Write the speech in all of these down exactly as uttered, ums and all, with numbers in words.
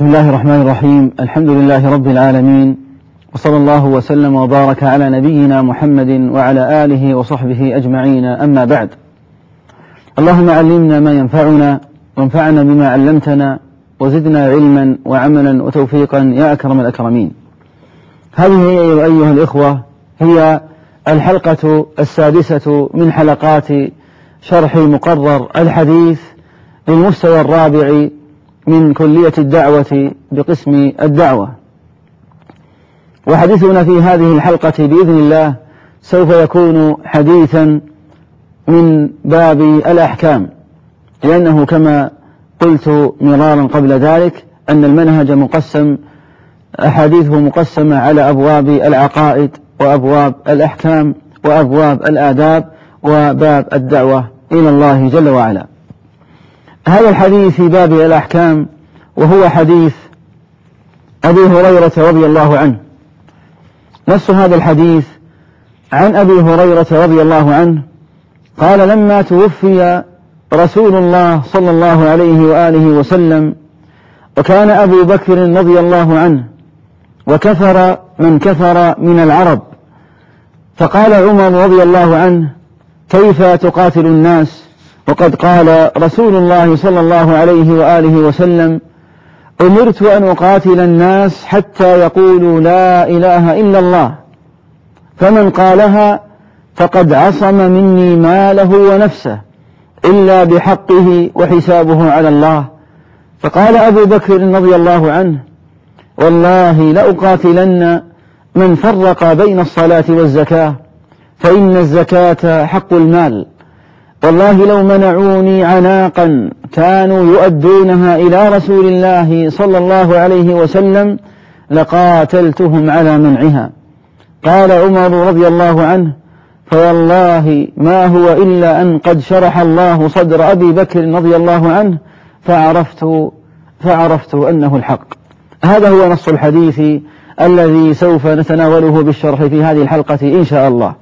الله الرحمن الرحيم. الحمد لله رب العالمين، وصلى الله وسلم وبارك على نبينا محمد وعلى آله وصحبه أجمعين، أما بعد. اللهم علمنا ما ينفعنا وانفعنا بما علمتنا وزدنا علما وعملا وتوفيقا يا أكرم الأكرمين. هذه أيها الإخوة هي الحلقة السادسة من حلقات شرح مقرر الحديث للمستوى الرابع من كلية الدعوة بقسم الدعوة. وحديثنا في هذه الحلقة بإذن الله سوف يكون حديثا من باب الأحكام، لأنه كما قلت مرارا قبل ذلك أن المنهج مقسم، أحاديثه مقسمة على أبواب العقائد وأبواب الأحكام وأبواب الآداب وباب الدعوة إلى الله جل وعلا. هذا الحديث في باب الأحكام وهو حديث أبي هريرة رضي الله عنه. نص هذا الحديث عن أبي هريرة رضي الله عنه قال: لما توفي رسول الله صلى الله عليه وآله وسلم وكان أبو بكر رضي الله عنه وكفر من كفر من العرب، فقال عمر رضي الله عنه: كيف تقاتل الناس وقد قال رسول الله صلى الله عليه وآله وسلم: أمرت أن أقاتل الناس حتى يقولوا لا إله إلا الله، فمن قالها فقد عصم مني ماله ونفسه إلا بحقه وحسابه على الله. فقال أبو بكر رضي الله عنه: والله لأقاتلن من فرق بين الصلاة والزكاة، فإن الزكاة حق المال، والله لو منعوني عناقا كانوا يؤدونها إلى رسول الله صلى الله عليه وسلم لقاتلتهم على منعها. قال عمر رضي الله عنه: فوالله ما هو إلا أن قد شرح الله صدر أبي بكر رضي الله عنه فعرفت, فعرفت أنه الحق. هذا هو نص الحديث الذي سوف نتناوله بالشرح في هذه الحلقة إن شاء الله.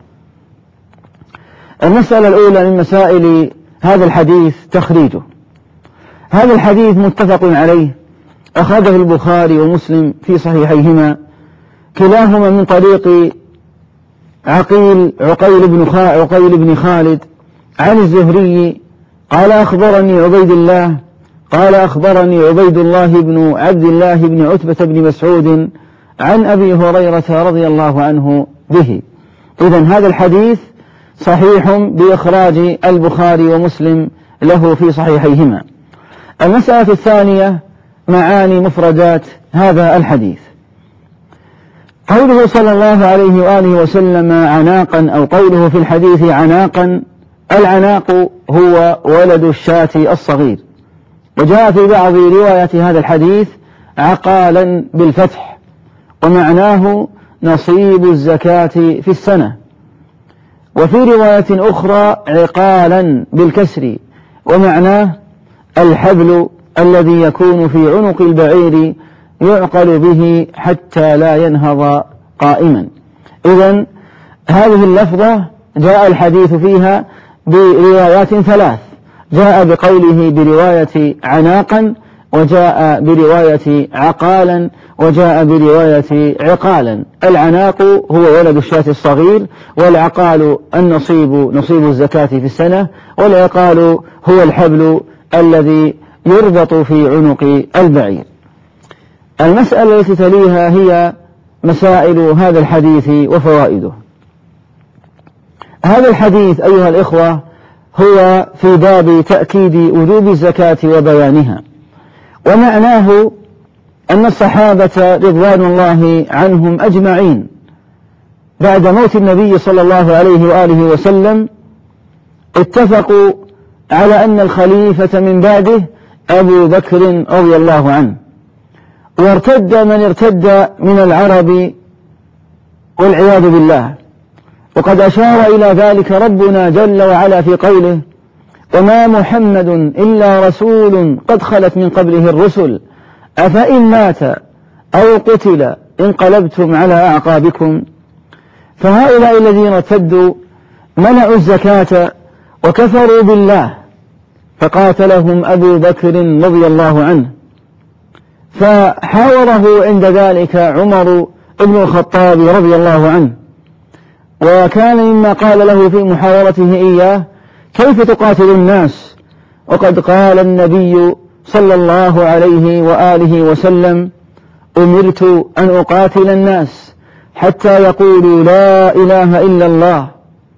المسألة الأولى من مسائل هذا الحديث تخريجه. هذا الحديث متفق عليه، أخرجه البخاري ومسلم في صحيحيهما كلاهما من طريق عقيل عقيل بن, عقيل بن خالد عن الزهري قال: أخبرني عبيد الله قال أخبرني عبيد الله بن عبد الله بن عتبة بن مسعود عن أبي هريرة رضي الله عنه به. إذن هذا الحديث صحيح بإخراج البخاري ومسلم له في صحيحيهما. المسألة الثانية معاني مفردات هذا الحديث. قوله صلى الله عليه وآله وسلم عناقا، أو قوله في الحديث عناقا، العناق هو ولد الشاة الصغير، وجاء في بعض روايات هذا الحديث عقالا بالفتح، ومعناه نصيب الزكاة في السنة. وفي رواية أخرى عقالا بالكسر، ومعناه الحبل الذي يكون في عنق البعير يعقل به حتى لا ينهض قائما. إذن هذه اللفظة جاء الحديث فيها بروايات ثلاث: جاء بقوله برواية عناقا، وجاء برواية عقالا، وجاء برواية عقالا. العناق هو ولد الشاة الصغير، والعقال النصيب نصيب الزكاة في السنة، والعقال هو الحبل الذي يربط في عنق البعير. المسألة التي تليها هي مسائل هذا الحديث وفوائده. هذا الحديث أيها الإخوة هو في باب تأكيد وجوب الزكاة وبيانها، ومعناه أن الصحابة رضوان الله عنهم أجمعين بعد موت النبي صلى الله عليه وآله وسلم اتفقوا على أن الخليفة من بعده أبو بكر رضي الله عنه، وارتد من ارتد من العرب والعياذ بالله. وقد أشار إلى ذلك ربنا جل وعلا في قوله: وما محمد إلا رسول قد خلت من قبله الرسل أفإن مات أو قتل انقلبتم على أعقابكم. فهؤلاء الذين ارتدوا منعوا الزكاة وكفروا بالله، فقاتلهم أبو بكر رضي الله عنه، فحاوره عند ذلك عمر بن الخطاب رضي الله عنه، وكان مما قال له في محاورته إياه: كيف تقاتل الناس وقد قال النبي صلى الله عليه وآله وسلم: أمرت أن أقاتل الناس حتى يقولوا لا إله إلا الله.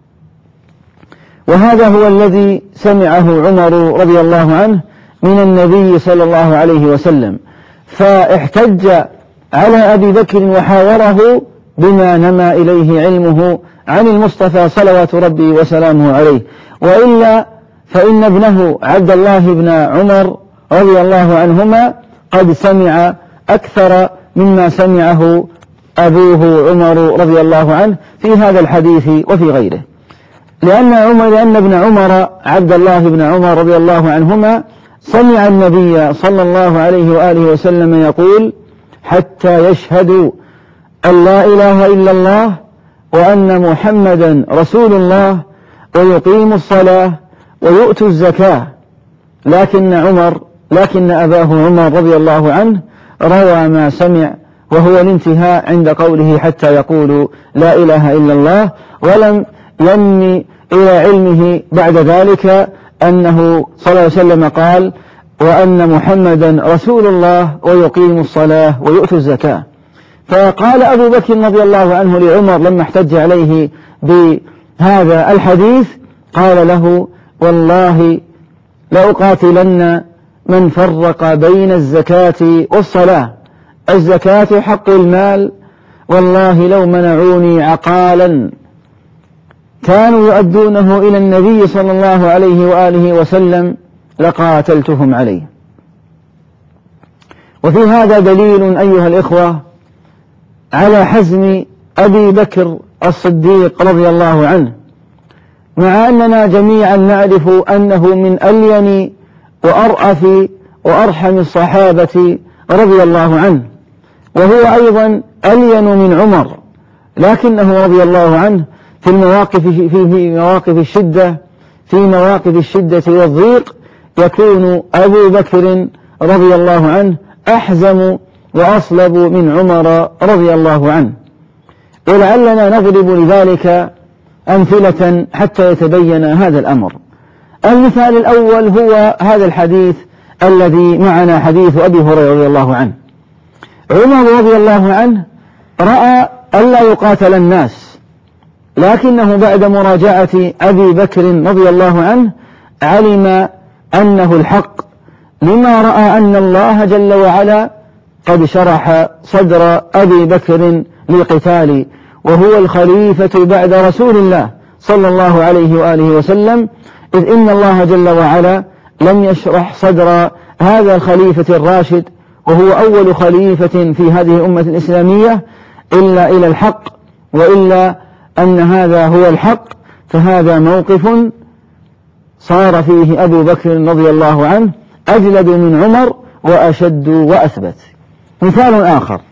وهذا هو الذي سمعه عمر رضي الله عنه من النبي صلى الله عليه وسلم، فاحتج على أبي بكر وحاوره بما نما إليه علمه عن المصطفى صلوات ربي وسلامه عليه، وإلا فإن ابنه عبد الله بن عمر رضي الله عنهما قد سمع أكثر مما سمعه أبوه عمر رضي الله عنه في هذا الحديث وفي غيره، لأن عمر لأن ابن عمر عبد الله بن عمر رضي الله عنهما سمع النبي صلى الله عليه وآله وسلم يقول: حتى يشهدوا أن لا إله إلا الله وأن محمدا رسول الله ويقيموا الصلاة ويؤتوا الزكاة. لكن عمر لكن أباه عمر رضي الله عنه روى ما سمع، وهو الانتهاء عند قوله: حتى يقولوا لا إله إلا الله، ولم ينمي إلى علمه بعد ذلك أنه صلى الله عليه وسلم قال: وأن محمدا رسول الله ويقيم الصلاة ويؤتوا الزكاة. فقال أبو بكر رضي الله عنه لعمر لما احتج عليه بهذا الحديث، قال له: والله لأقاتلن من فرق بين الزكاة والصلاة، الزكاة حق المال، والله لو منعوني عقالا كانوا يؤدونه إلى النبي صلى الله عليه وآله وسلم لقاتلتهم عليه. وفي هذا دليل أيها الإخوة على حزم أبي بكر الصديق رضي الله عنه، مع أننا جميعا نعرف أنه من ألين وأرأف وأرحم الصحابة رضي الله عنه، وهو أيضا ألين من عمر، لكنه رضي الله عنه في المواقف في مواقف الشدة في مواقف الشدة والضيق يكون أبو بكر رضي الله عنه أحزم وأصلب من عمر رضي الله عنه. ولعلنا نضرب لذلك أمثلة حتى يتبين هذا الأمر. المثال الأول هو هذا الحديث الذي معنا، حديث أبي هريرة رضي الله عنه. عمر رضي الله عنه رأى ألا يقاتل الناس، لكنه بعد مراجعة أبي بكر رضي الله عنه علم أنه الحق، لما رأى أن الله جل وعلا قد شرح صدر أبي بكر للقتال، وهو الخليفة بعد رسول الله صلى الله عليه وآله وسلم، إذ إن الله جل وعلا لم يشرح صدر هذا الخليفة الراشد، وهو أول خليفة في هذه الأمة الإسلامية، إلا إلى الحق، وإلا أن هذا هو الحق، فهذا موقف صار فيه أبو بكر رضي الله عنه أجلد من عمر وأشد وأثبت. مثال آخر: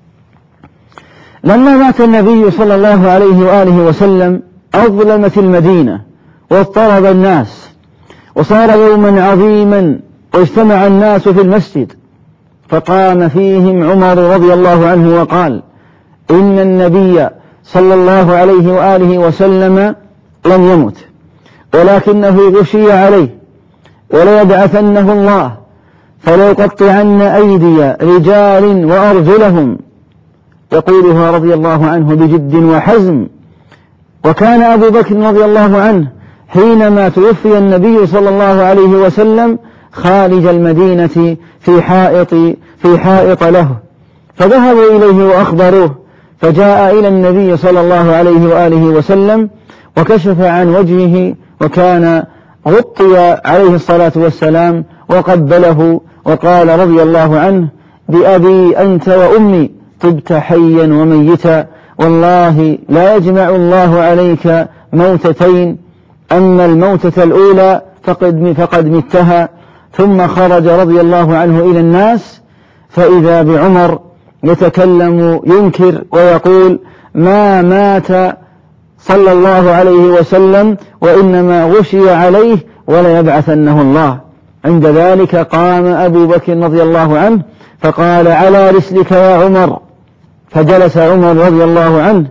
لما مات النبي صلى الله عليه وآله وسلم أظلمت المدينة واضطرب الناس، وصار يوما عظيما واجتمع الناس في المسجد، فقام فيهم عمر رضي الله عنه وقال: إن النبي صلى الله عليه وآله وسلم لم يمت، ولكنه غشي عليه، وليبعثنه الله، فليقطعن أيدي رجال وأرجلهم، يقولها رضي الله عنه بجد وحزم. وكان أبو بكر رضي الله عنه حينما توفي النبي صلى الله عليه وسلم خارج المدينة في حائط في حائط له، فذهبوا إليه وأخبروه، فجاء إلى النبي صلى الله عليه وآله وسلم وكشف عن وجهه، وكان غطي عليه الصلاة والسلام وقبله وقال رضي الله عنه: بأبي أنت وأمي طبت حيا وميتا، والله لا يجمع الله عليك موتتين، أما الموتة الأولى فقد, فقد متها. ثم خرج رضي الله عنه إلى الناس، فإذا بعمر يتكلم ينكر ويقول: ما مات صلى الله عليه وسلم، وإنما غشي عليه، ولا يبعثنه الله. عند ذلك قام أبو بكر رضي الله عنه فقال: على رسلك يا عمر. فجلس عمر رضي الله عنه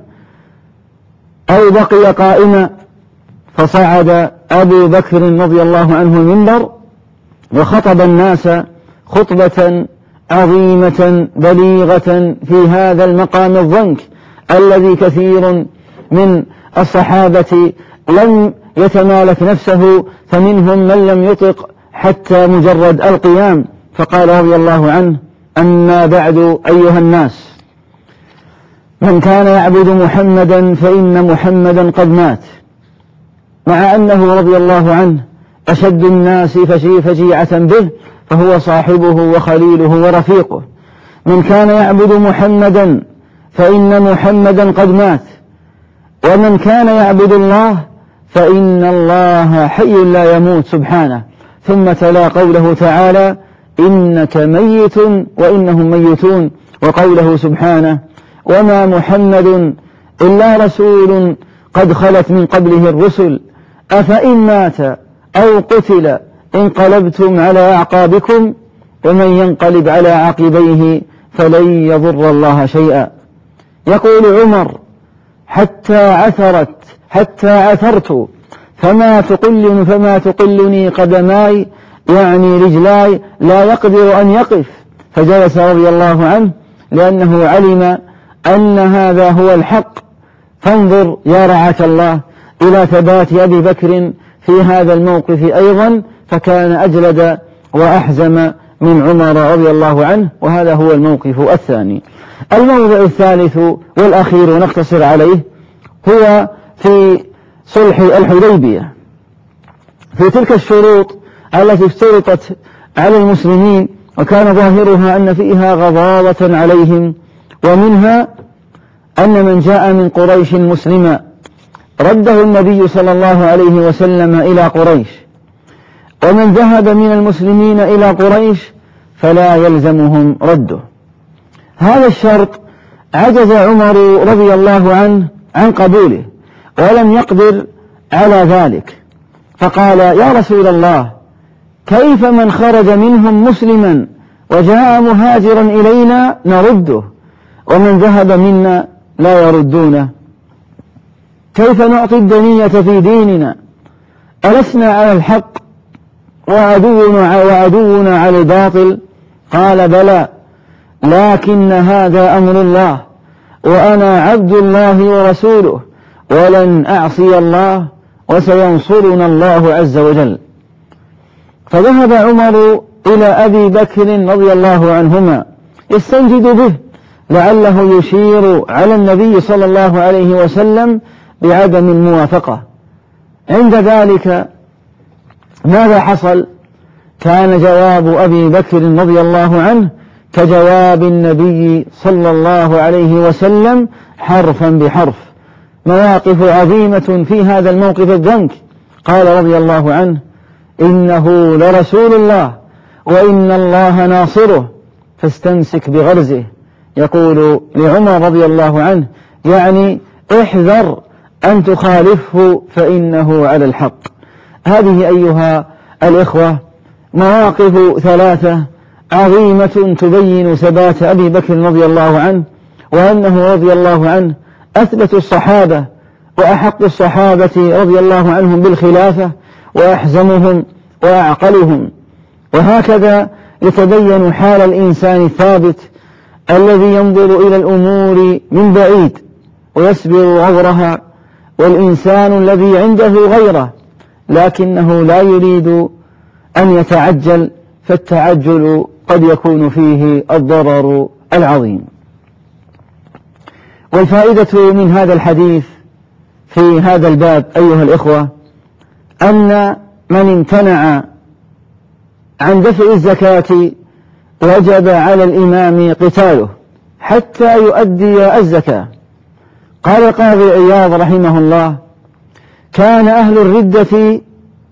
أو بقي قائما، فصعد أبو بكر رضي الله عنه المنبر وخطب الناس خطبة عظيمة بليغة في هذا المقام الضنك الذي كثير من الصحابة لم يتمالك نفسه، فمنهم من لم يطق حتى مجرد القيام. فقال رضي الله عنه: أما بعد أيها الناس، من كان يعبد محمدا فإن محمدا قد مات. مع أنه رضي الله عنه أشد الناس فجيعة به، فهو صاحبه وخليله ورفيقه. من كان يعبد محمدا فإن محمدا قد مات، ومن كان يعبد الله فإن الله حي لا يموت سبحانه. ثم تلا قوله تعالى: إنك ميت وإنهم ميتون، وقوله سبحانه: وما محمد إلا رسول قد خلت من قبله الرسل أفإن مات أو قتل انقلبتم على أعقابكم ومن ينقلب على عقبيه فلن يضر الله شيئا. يقول عمر: حتى عثرت حتى عثرت فما تقلني فما تقلني قدماي، يعني رجلاي، لا يقدر أن يقف. فجلس رضي الله عنه لأنه علم أن هذا هو الحق. فانظر يا رعاك الله إلى ثبات أبي بكر في هذا الموقف أيضا، فكان أجلد وأحزم من عمر رضي الله عنه. وهذا هو الموقف الثاني. الموضع الثالث والأخير ونقتصر عليه هو في صلح الحديبية. في تلك الشروط التي اشترطت على المسلمين وكان ظاهرها أن فيها غضاضة عليهم، ومنها أن من جاء من قريش مسلما رده النبي صلى الله عليه وسلم إلى قريش، ومن ذهب من المسلمين إلى قريش فلا يلزمهم رده. هذا الشرط عجز عمر رضي الله عنه عن قبوله ولم يقدر على ذلك، فقال: يا رسول الله، كيف من خرج منهم مسلما وجاء مهاجرا إلينا نرده، ومن ذهب منا لا يردونه؟ كيف نعطي الدنية في ديننا؟ ألسنا على الحق وعدونا, وعدونا على الباطل؟ قال: بلى، لكن هذا أمر الله، وأنا عبد الله ورسوله، ولن أعصي الله، وسينصرنا الله عز وجل. فذهب عمر إلى أبي بكر رضي الله عنهما يستنجد به لعله يشير على النبي صلى الله عليه وسلم بعدم الموافقة. عند ذلك ماذا حصل؟ كان جواب أبي بكر رضي الله عنه كجواب النبي صلى الله عليه وسلم حرفا بحرف. مواقف عظيمة في هذا الموقف الضنك. قال رضي الله عنه: إنه لرسول الله وإن الله ناصره فاستمسك بغرزه. يقول لعمر رضي الله عنه: يعني احذر أن تخالفه فإنه على الحق. هذه أيها الإخوة مواقف ثلاثة عظيمة تبين ثبات أبي بكر رضي الله عنه، وأنه رضي الله عنه أثبت الصحابة وأحق الصحابة رضي الله عنهم بالخلافة، وأحزمهم وأعقلهم. وهكذا يتبين حال الإنسان الثابت الذي ينظر إلى الأمور من بعيد ويصبر غورها، والإنسان الذي عنده غيره لكنه لا يريد أن يتعجل، فالتعجل قد يكون فيه الضرر العظيم. والفائدة من هذا الحديث في هذا الباب أيها الإخوة أن من امتنع عن دفع الزكاة وجب على الإمام قتاله حتى يؤدي الزكاة. قال القاضي عياض رحمه الله: كان أهل الردة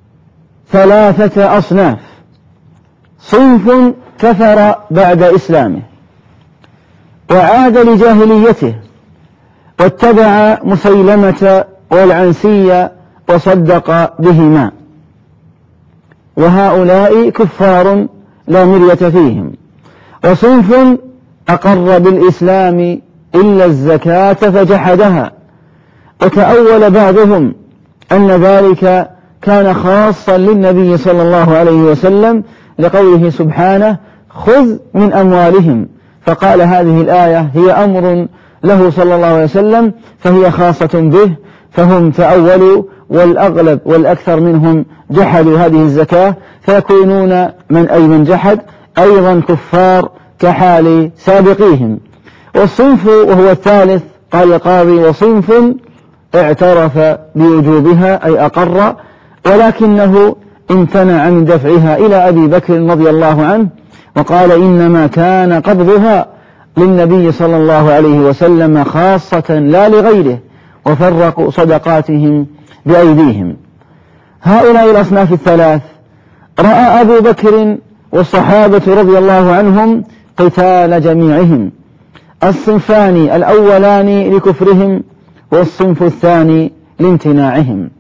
ثلاثة أصناف: صنف كفر بعد إسلامه وعاد لجاهليته واتبع مسيلمة والعنسية وصدق بهما، وهؤلاء كفار لا مرية فيهم. وصنف أقر بالإسلام إلا الزكاة فجحدها. وتأول بعضهم أن ذلك كان خاصا للنبي صلى الله عليه وسلم لقوله سبحانه خذ من أموالهم، فقال هذه الآية هي أمر له صلى الله عليه وسلم فهي خاصة به، فهم تأولوا والأغلب والأكثر منهم جحدوا هذه الزكاة، فيكونون من أي من جحد أيضا كفار كحال سابقيهم. والصنف وهو الثالث قال القاضي وصنف اعترف بوجوبها أي أقر، ولكنه امتنع من دفعها إلى أبي بكر رضي الله عنه، وقال إنما كان قبضها للنبي صلى الله عليه وسلم خاصة لا لغيره، وفرقوا صدقاتهم بأيديهم. هؤلاء الأصناف الثلاث رأى أبو بكر والصحابة رضي الله عنهم قتال جميعهم، الصنفان الأولان لكفرهم والصنف الثاني لامتناعهم.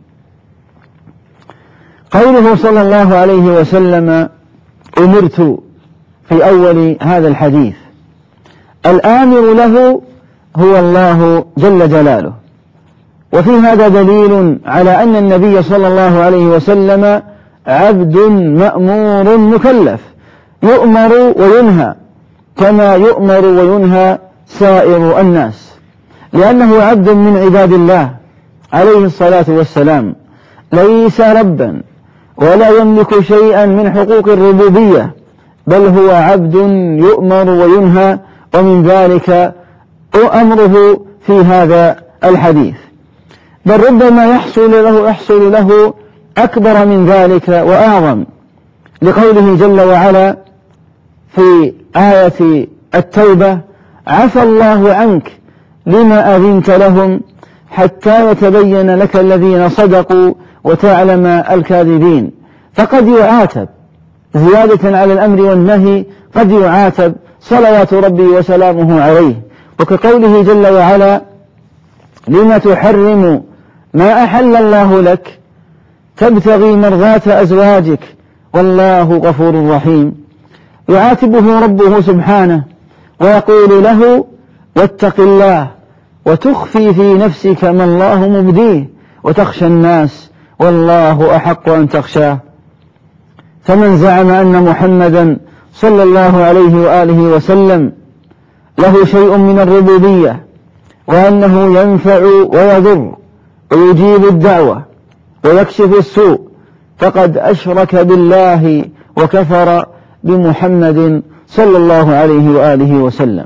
قوله صلى الله عليه وسلم أمرت في أول هذا الحديث، الآمر له هو الله جل جلاله، وفي هذا دليل على أن النبي صلى الله عليه وسلم عبد مأمور مكلف يؤمر وينهى كما يؤمر وينهى سائر الناس، لأنه عبد من عباد الله عليه الصلاة والسلام، ليس ربا ولا يملك شيئا من حقوق الربوبية، بل هو عبد يؤمر وينهى، ومن ذلك أمره في هذا الحديث، بل ربما يحصل له, يحصل له أكبر من ذلك وأعظم، لقوله جل وعلا في آية التوبة عفى الله عنك لما أذنت لهم حتى يتبين لك الذين صدقوا وتعلم الكاذبين. فقد يعاتب زيادة على الأمر والنهي، قد يعاتب صلوات ربي وسلامه عليه، وكقوله جل وعلا لما تحرم ما أحل الله لك تبتغي مرضات أزواجك والله غفور رحيم. يعاتبه ربه سبحانه ويقول له واتق الله وتخفي في نفسك ما الله مبديه وتخشى الناس والله أحق أن تخشاه. فمن زعم أن محمدا صلى الله عليه وآله وسلم له شيء من الربوبية وأنه ينفع ويضر ويجيب الدعوة ويكشف السوء فقد أشرك بالله وكفر بمحمد صلى الله عليه وآله وسلم.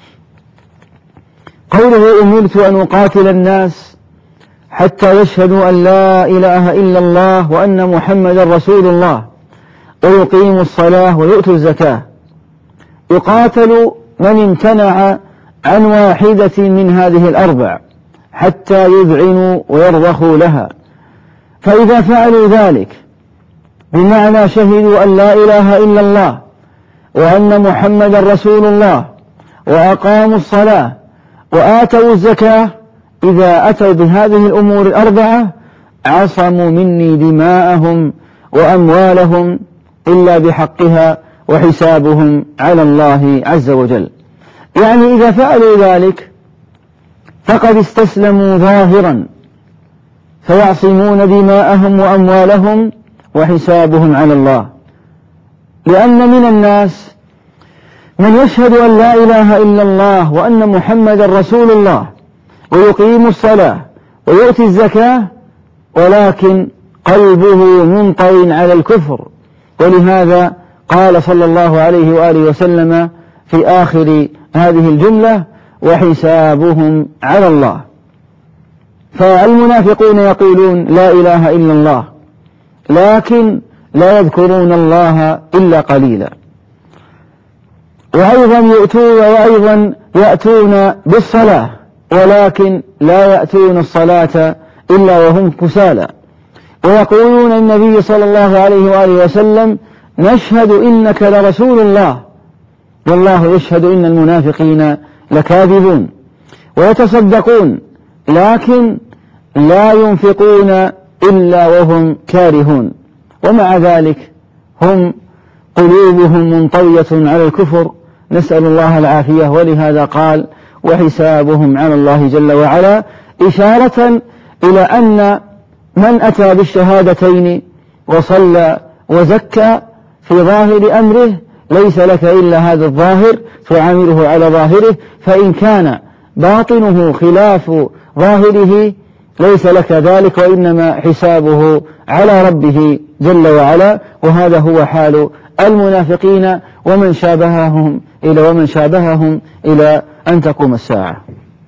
قوله أمرت أن أقاتل الناس حتى يشهدوا أن لا إله إلا الله وأن محمدا رسول الله ويقيموا الصلاة ويؤتوا الزكاة. يقاتل من امتنع عن واحدة من هذه الأربع حتى يذعنوا ويرضخوا لها، فإذا فعلوا ذلك بمعنى شهدوا أن لا إله إلا الله وأن محمدا رسول الله وأقاموا الصلاة وآتوا الزكاة، إذا أتوا بهذه الأمور الأربعة عصموا مني دماءهم وأموالهم إلا بحقها وحسابهم على الله عز وجل. يعني إذا فعلوا ذلك فقد استسلموا ظاهرا فيعصمون دماءهم وأموالهم وحسابهم على الله، لأن من الناس من يشهد أن لا إله إلا الله وأن محمدا رسول الله ويقيم الصلاة ويؤتي الزكاة ولكن قلبه منطوي على الكفر، ولهذا قال صلى الله عليه وآله وسلم في آخر هذه الجملة وحسابهم على الله. فالمنافقون يقولون لا إله إلا الله لكن لا يذكرون الله إلا قليلا، وأيضا يؤتون وأيضا يأتون بالصلاة ولكن لا يأتون الصلاة إلا وهم كسالى، ويقولون النبي صلى الله عليه وآله وسلم نشهد إنك لرسول الله والله يشهد إن المنافقين لكاذبون، ويتصدقون لكن لا ينفقون إلا وهم كارهون، ومع ذلك هم قلوبهم منطوية على الكفر نسأل الله العافية. ولهذا قال وحسابهم على الله جل وعلا، إشارة إلى أن من أتى بالشهادتين وصلى وزكى في ظاهر أمره ليس لك إلا هذا الظاهر تعامله على ظاهره، فإن كان باطنه خلاف ظاهره ليس لك ذلك، وإنما حسابه على ربه جل وعلا. وهذا هو حال المنافقين ومن شابههم إلى ومن شابههم إلى أن تقوم الساعة.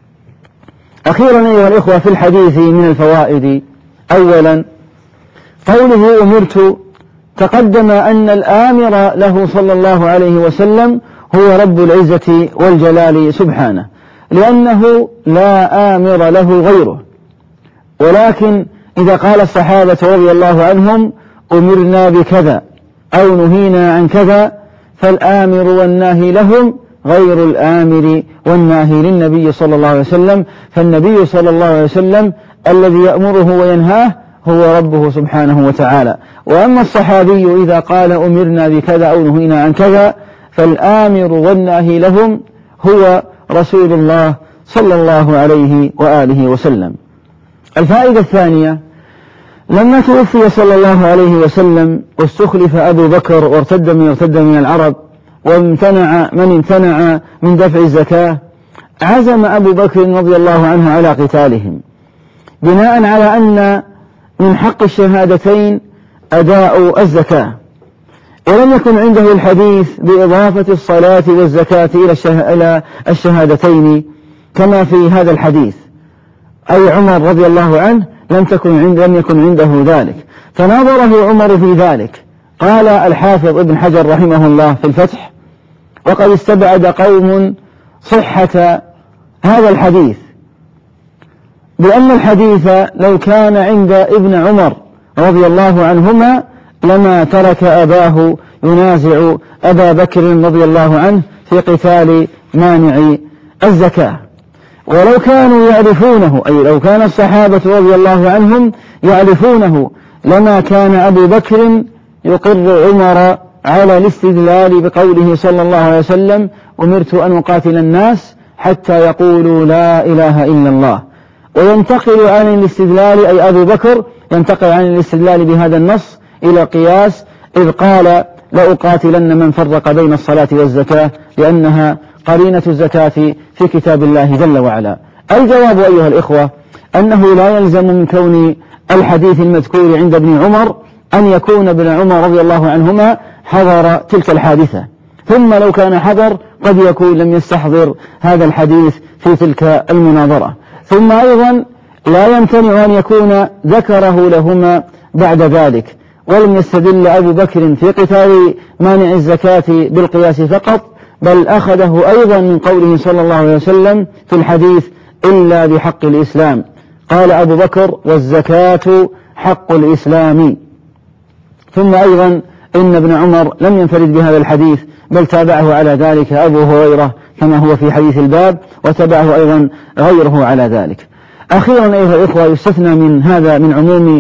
أخيرا أيها الإخوة في الحديث من الفوائد، أولا قوله أمرت، تقدم أن الآمر له صلى الله عليه وسلم هو رب العزة والجلال سبحانه، لأنه لا آمر له غيره. ولكن إذا قال الصحابة رضي الله عنهم أمرنا بكذا أو نهينا عن كذا، فالآمر والناهي لهم غير الآمر والناهي للنبي صلى الله عليه وسلم، فالنبي صلى الله عليه وسلم الذي يأمره وينهاه هو ربه سبحانه وتعالى. وأما الصحابي إذا قال أمرنا بكذا أو نهينا عن كذا، فالآمر والناهي لهم هو رسول الله صلى الله عليه وآله وسلم. الفائدة الثانية، لما توفي صلى الله عليه وسلم واستخلف أبو بكر وارتد من ارتد من العرب وامتنع من امتنع من دفع الزكاة، عزم أبو بكر رضي الله عنه على قتالهم، بناء على أن من حق الشهادتين أداء الزكاة، ولم يكن عنده الحديث بإضافة الصلاة والزكاة إلى الشهادتين كما في هذا الحديث، أي عمر رضي الله عنه لم تكن عند لم يكن عنده ذلك، فناظره عمر في ذلك. قال الحافظ ابن حجر رحمه الله في الفتح: وقد استبعد قوم صحة هذا الحديث، بأن الحديث لو كان عند ابن عمر رضي الله عنهما لما ترك أباه ينازع أبا بكر رضي الله عنه في قتال مانع الزكاة. ولو كانوا يعرفونه، أي لو كان الصحابة رضي الله عنهم يعرفونه، لما كان أبو بكر يقر عمر على الاستدلال بقوله صلى الله عليه وسلم: أمرت أن أقاتل الناس حتى يقولوا لا إله إلا الله، وينتقل عن الاستدلال، أي أبو بكر ينتقل عن الاستدلال بهذا النص إلى قياس، إذ قال: لأقاتلن من فرق بين الصلاة والزكاة، لأنها قرينة الزكاة في كتاب الله جل وعلا. الجواب أيها الإخوة أنه لا يلزم من كون الحديث المذكور عند ابن عمر أن يكون ابن عمر رضي الله عنهما حضر تلك الحادثة، ثم لو كان حضر قد يكون لم يستحضر هذا الحديث في تلك المناظرة. ثم أيضا لا يمتنع أن يكون ذكره لهما بعد ذلك، ولم يستدل أبو بكر في قتال مانع الزكاة بالقياس فقط، بل أخذه أيضا من قوله صلى الله عليه وسلم في الحديث: إلا بحق الإسلام. قال أبو بكر: والزكاة حق الإسلام. ثم أيضا إن ابن عمر لم ينفرد بهذا الحديث، بل تابعه على ذلك أبو هريرة كما هو في حديث الباب، وتابعه أيضا غيره على ذلك. أخيرا أيها الإخوة، يستثنى من هذا من عموم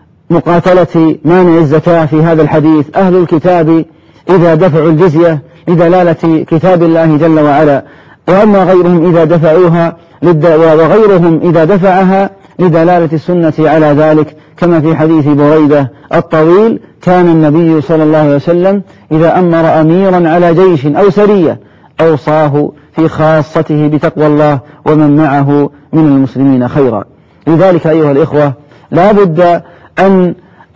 مقاتلة مانع الزكاة في هذا الحديث أهل الكتاب إذا دفعوا الجزية لدلالة كتاب الله جل وعلا، وأما غيرهم إذا دفعوها وغيرهم إذا دفعها لدلالة السنة على ذلك، كما في حديث بريدة الطويل: كان النبي صلى الله عليه وسلم إذا أمر أميرا على جيش أو سرية أوصاه في خاصته بتقوى الله ومن معه من المسلمين خيرا. لذلك أيها الإخوة لا بد أن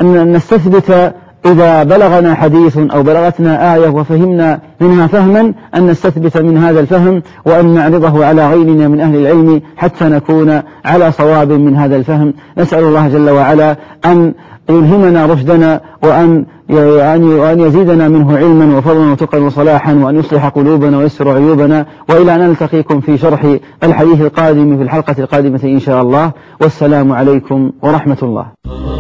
نستثبت إذا بلغنا حديث أو بلغتنا آية وفهمنا منها فهما أن نستثبت من هذا الفهم وأن نعرضه على غيرنا من أهل العلم حتى نكون على صواب من هذا الفهم. نسأل الله جل وعلا أن يلهمنا رشدنا وأن وأن يزيدنا منه علما وفضلا وتقا وصلاحا، وأن يصلح قلوبنا ويسر عيوبنا، وإلى أن نلتقيكم في شرح الحديث القادم في الحلقة القادمة إن شاء الله. والسلام عليكم ورحمة الله.